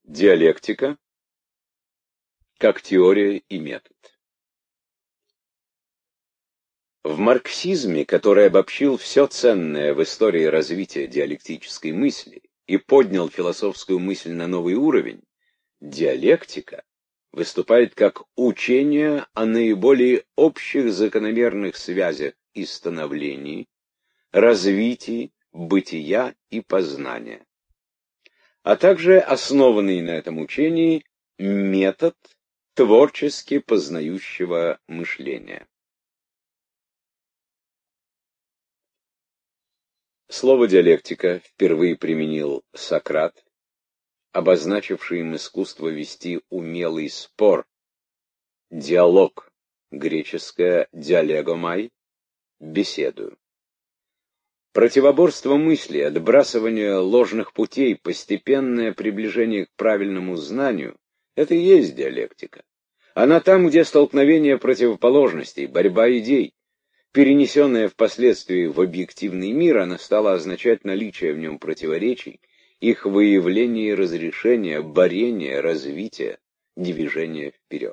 Диалектика как теория и метод. В марксизме, который обобщил все ценное в истории развития диалектической мысли и поднял философскую мысль на новый уровень, диалектика выступает как учение о наиболее общих закономерных связях и становлении, развитии, бытия и познания, а также основанный на этом учении метод творчески познающего мышления. Слово «диалектика» впервые применил Сократ, обозначивший им искусство вести умелый спор, диалог, греческое «диалегомай», беседу. Противоборство мысли, отбрасывание ложных путей, постепенное приближение к правильному знанию — это и есть диалектика. Она там, где столкновение противоположностей, борьба идей. Перенесенная впоследствии в объективный мир, она стала означать наличие в нем противоречий, их выявление и разрешение, борение, развитие, движение вперед.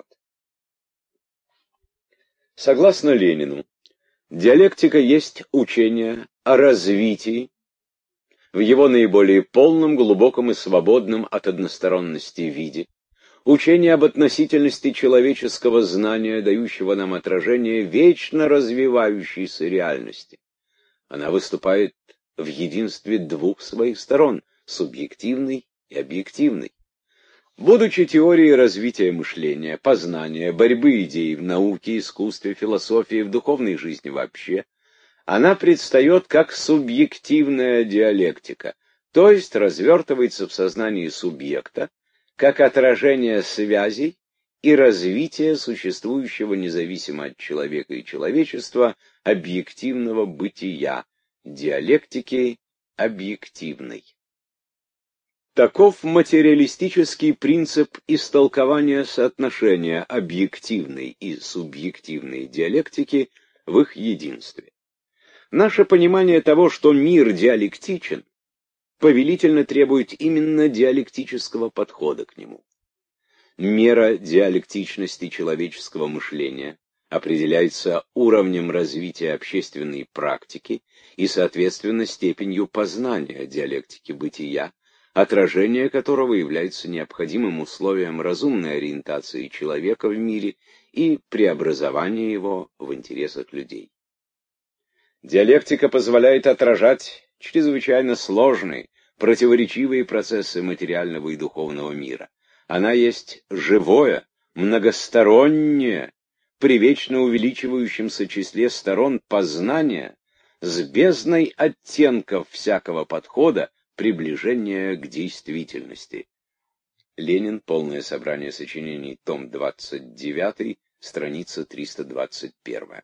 Согласно Ленину, диалектика есть учение о развитии в его наиболее полном, глубоком и свободном от односторонности виде, учение об относительности человеческого знания, дающего нам отражение вечно развивающейся реальности. Она выступает в единстве двух своих сторон — субъективной и объективной. Будучи теорией развития мышления, познания, борьбы идей в науке, искусстве, философии, в духовной жизни вообще, она предстает как субъективная диалектика, то есть развертывается в сознании субъекта, как отражение связей и развитие существующего независимо от человека и человечества объективного бытия, диалектики объективной. Таков материалистический принцип истолкования соотношения объективной и субъективной диалектики в их единстве. Наше понимание того, что мир диалектичен, повелительно требует именно диалектического подхода к нему. Мера диалектичности человеческого мышления определяется уровнем развития общественной практики и, соответственно, степенью познания диалектики бытия, отражение которого является необходимым условием разумной ориентации человека в мире и преобразования его в интересах людей. Диалектика позволяет отражать чрезвычайно сложные, противоречивые процессы материального и духовного мира. Она есть живое, многостороннее, при вечно увеличивающемся числе сторон познания, с бездной оттенков всякого подхода, приближения к действительности. Ленин. Полное собрание сочинений. Том 29, страница 321.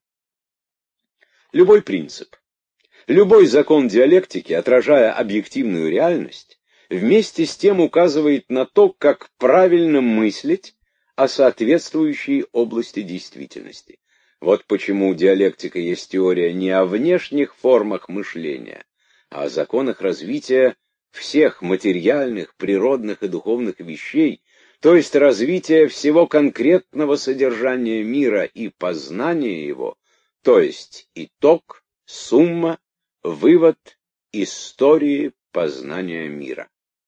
Любой принцип, любой закон диалектики, отражая объективную реальность, вместе с тем указывает на то, как правильно мыслить о соответствующей области действительности. Вот почему диалектика есть теория не о внешних формах мышления, а о законах развития всех материальных, природных и духовных вещей, то есть развития всего конкретного содержания мира и познания его, то есть итог, сумма, вывод истории познания мира.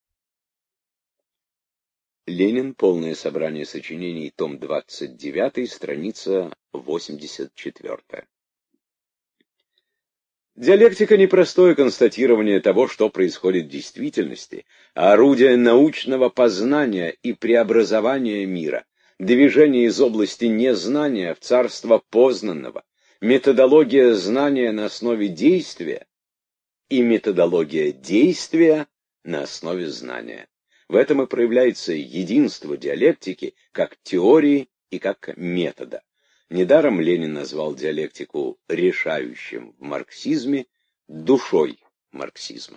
Ленин. Полное собрание сочинений. Том 29, страница 84. Диалектика — не простое констатирование того, что происходит в действительности, а орудие научного познания и преобразования мира, движение из области незнания в царство познанного, методология знания на основе действия и методология действия на основе знания. В этом и проявляется единство диалектики как теории и как метода. Недаром Ленин назвал диалектику решающим в марксизме, душой марксизма.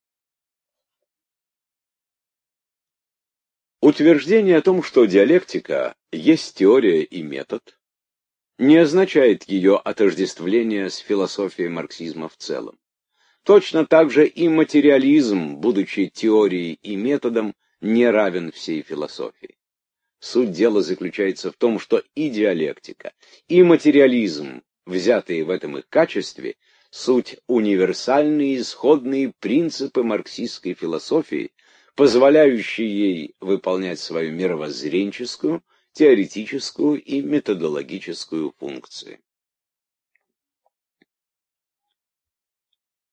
Утверждение о том, что диалектика есть теория и метод, не означает ее отождествление с философией марксизма в целом. Точно так же и материализм, будучи теорией и методом, не равен всей философии. Суть дела заключается в том, что и диалектика, и материализм, взятые в этом их качестве, суть универсальные исходные принципы марксистской философии, позволяющие ей выполнять свою мировоззренческую, теоретическую и методологическую функции.